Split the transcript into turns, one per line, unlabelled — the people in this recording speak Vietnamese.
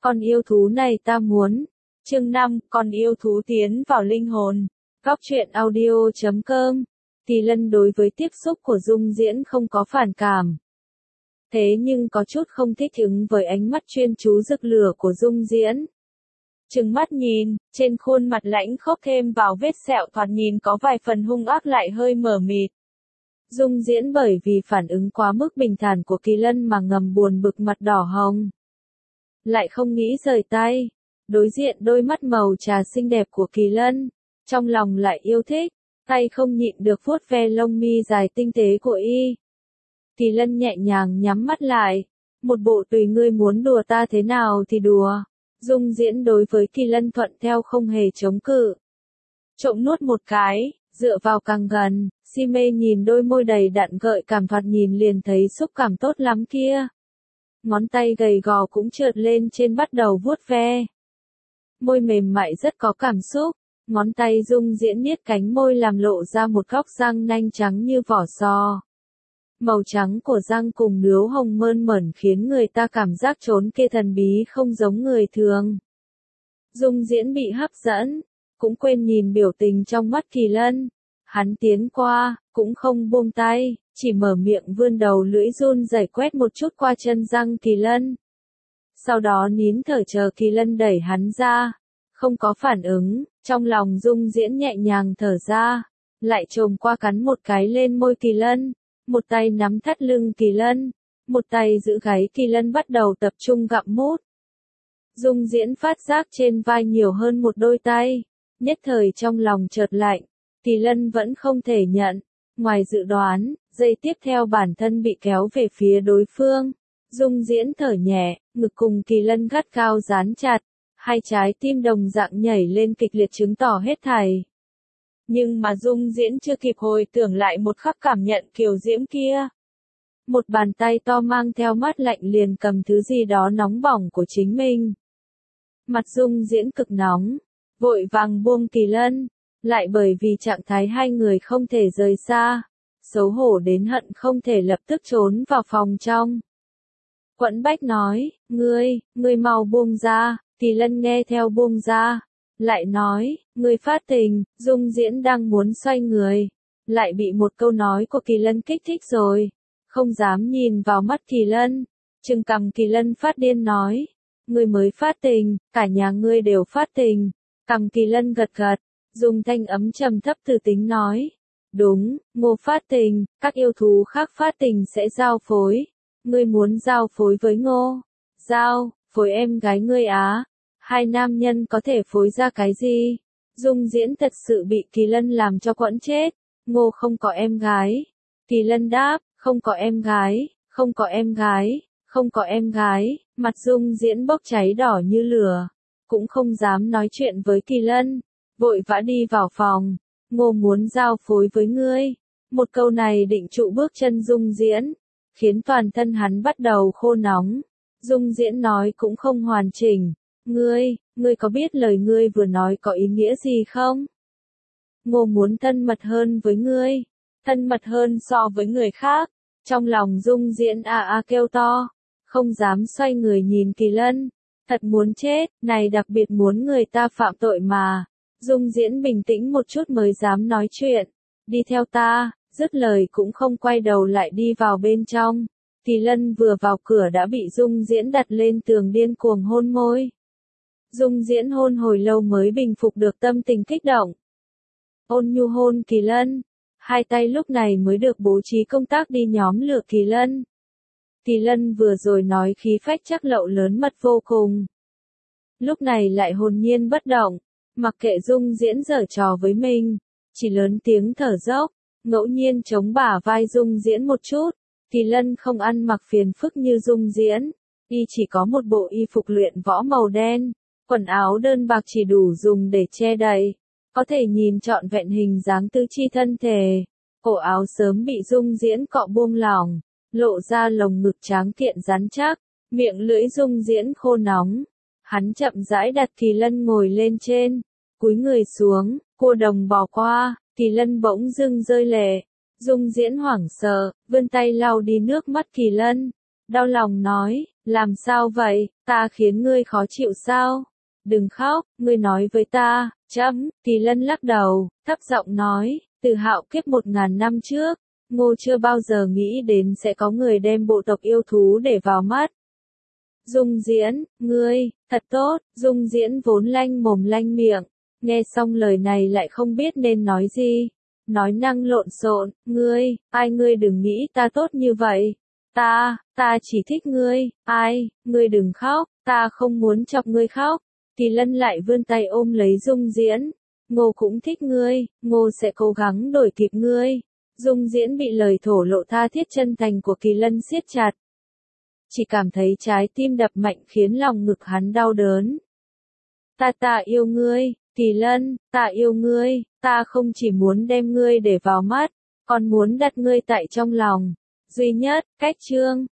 Con yêu thú này ta muốn. Chương 5, con yêu thú tiến vào linh hồn. Góc truyện audio.com. Kỳ Lân đối với tiếp xúc của Dung Diễn không có phản cảm. Thế nhưng có chút không thích ứng với ánh mắt chuyên chú rực lửa của Dung Diễn. Trừng mắt nhìn, trên khuôn mặt lãnh khốc thêm vào vết sẹo thoạt nhìn có vài phần hung ác lại hơi mờ mịt. Dung Diễn bởi vì phản ứng quá mức bình thản của Kỳ Lân mà ngầm buồn bực mặt đỏ hồng. Lại không nghĩ rời tay, đối diện đôi mắt màu trà xinh đẹp của Kỳ Lân, trong lòng lại yêu thích, tay không nhịn được vuốt ve lông mi dài tinh tế của y. Kỳ Lân nhẹ nhàng nhắm mắt lại, một bộ tùy ngươi muốn đùa ta thế nào thì đùa. Dung Diễn đối với Kỳ Lân thuận theo không hề chống cự. Trộm nuốt một cái, dựa vào càng gần, si mê nhìn đôi môi đầy đặn gợi cảm thoạt nhìn liền thấy xúc cảm tốt lắm kia. Ngón tay gầy gò cũng trượt lên trên bắt đầu vuốt ve. Môi mềm mại rất có cảm xúc, ngón tay Dung Diễn niết cánh môi làm lộ ra một góc răng nanh trắng như vỏ sò. Màu trắng của răng cùng nướu hồng mơn mởn khiến người ta cảm giác trốn kia thần bí không giống người thường. Dung Diễn bị hấp dẫn, cũng quên nhìn biểu tình trong mắt Kỳ Lân. Hắn tiến qua, cũng không buông tay, chỉ mở miệng vươn đầu lưỡi run rẩy quét một chút qua chân răng Kỳ Lân. Sau đó nín thở chờ Kỳ Lân đẩy hắn ra, không có phản ứng, trong lòng Dung Diễn nhẹ nhàng thở ra, lại chồm qua cắn một cái lên môi Kỳ Lân, một tay nắm thắt lưng Kỳ Lân, một tay giữ gáy Kỳ Lân bắt đầu tập trung gặm mút. Dung Diễn phát giác trên vai nhiều hơn một đôi tay, nhất thời trong lòng chợt lạnh. Kỳ Lân vẫn không thể nhận, ngoài dự đoán, giây tiếp theo bản thân bị kéo về phía đối phương. Dung Diễn thở nhẹ, ngực cùng Kỳ Lân gắt gao dán chặt, hai trái tim đồng dạng nhảy lên kịch liệt chứng tỏ hết thảy. Nhưng mà Dung Diễn chưa kịp hồi tưởng lại một khắc cảm nhận kiều diễm kia. Một bàn tay to mang theo mát lạnh liền cầm thứ gì đó nóng bỏng của chính mình. Mặt Dung Diễn cực nóng, vội vàng buông Kỳ Lân. Lại bởi vì trạng thái hai người không thể rời xa, xấu hổ đến hận không thể lập tức trốn vào phòng trong. Quẫn Bách nói, ngươi mau buông ra, Kỳ Lân nghe theo buông ra, lại nói, ngươi phát tình. Dung Diễn đang muốn xoay người, lại bị một câu nói của Kỳ Lân kích thích rồi, không dám nhìn vào mắt Kỳ Lân, trừng cằm Kỳ Lân phát điên nói, ngươi mới phát tình, cả nhà ngươi đều phát tình. Cằm Kỳ Lân gật gật. Dùng thanh ấm trầm thấp từ tính nói. Đúng, Ngô phát tình, các yêu thú khác phát tình sẽ giao phối. Ngươi muốn giao phối với Ngô? Giao, phối em gái ngươi á? Hai nam nhân có thể phối ra cái gì? Dung Diễn thật sự bị Kỳ Lân làm cho quẫn chết. Ngô không có em gái. Kỳ Lân đáp, không có em gái, không có em gái, không có em gái. Mặt Dung Diễn bốc cháy đỏ như lửa. Cũng không dám nói chuyện với Kỳ Lân. Vội vã đi vào phòng, Ngô muốn giao phối với ngươi. Một câu này định trụ bước chân Dung Diễn, khiến toàn thân hắn bắt đầu khô nóng. Dung Diễn nói cũng không hoàn chỉnh. Ngươi có biết lời ngươi vừa nói có ý nghĩa gì không? Ngô muốn thân mật hơn với ngươi, thân mật hơn so với người khác. Trong lòng Dung Diễn kêu to, không dám xoay người nhìn Kỳ Lân. Thật muốn chết, này đặc biệt muốn người ta phạm tội mà. Dung Diễn bình tĩnh một chút mới dám nói chuyện. Đi theo ta, dứt lời cũng không quay đầu lại đi vào bên trong. Kỳ Lân vừa vào cửa đã bị Dung Diễn đặt lên tường điên cuồng hôn môi. Dung Diễn hôn hồi lâu mới bình phục được tâm tình kích động. Ôn nhu hôn Kỳ Lân. Hai tay lúc này mới được bố trí công tác đi nhóm lửa Kỳ Lân. Kỳ Lân vừa rồi nói khí phách chắc lậu lớn mật vô cùng. Lúc này lại hồn nhiên bất động. Mặc kệ Dung Diễn giở trò với mình, chỉ lớn tiếng thở dốc, ngẫu nhiên chống bả vai Dung Diễn một chút. Kỳ Lân không ăn mặc phiền phức như Dung Diễn, y chỉ có một bộ y phục luyện võ màu đen, quần áo đơn bạc chỉ đủ dùng để che đậy, có thể nhìn trọn vẹn hình dáng tứ chi thân thể. Cổ áo sớm bị Dung Diễn cọ buông lỏng, lộ ra lồng ngực tráng kiện rắn chắc, miệng lưỡi Dung Diễn khô nóng. Hắn chậm rãi đặt Kỳ Lân ngồi lên trên, cúi người xuống, cua đồng bò qua, Kỳ Lân bỗng dưng rơi lệ. Dung Diễn hoảng sợ, vươn tay lau đi nước mắt Kỳ Lân, đau lòng nói, Làm sao vậy, ta khiến ngươi khó chịu sao? Đừng khóc, ngươi nói với ta, chấm, Kỳ Lân lắc đầu, thấp giọng nói, từ hạo kiếp 1000 năm trước, Ngô chưa bao giờ nghĩ đến sẽ có người đem bộ tộc yêu thú để vào mắt. Dung Diễn, ngươi, thật tốt, Dung Diễn vốn lanh mồm lanh miệng, nghe xong lời này lại không biết nên nói gì. Nói năng lộn xộn, ngươi đừng nghĩ ta tốt như vậy. Ta chỉ thích ngươi, ngươi đừng khóc, ta không muốn chọc ngươi khóc. Kỳ Lân lại vươn tay ôm lấy Dung Diễn. Ngô cũng thích ngươi, Ngô sẽ cố gắng đổi kịp ngươi. Dung Diễn bị lời thổ lộ tha thiết chân thành của Kỳ Lân siết chặt. Chỉ cảm thấy trái tim đập mạnh khiến lòng ngực hắn đau đớn. Ta yêu ngươi, Kỳ Lân, ta yêu ngươi, ta không chỉ muốn đem ngươi để vào mắt, còn muốn đặt ngươi tại trong lòng. Duy nhất, cách chương.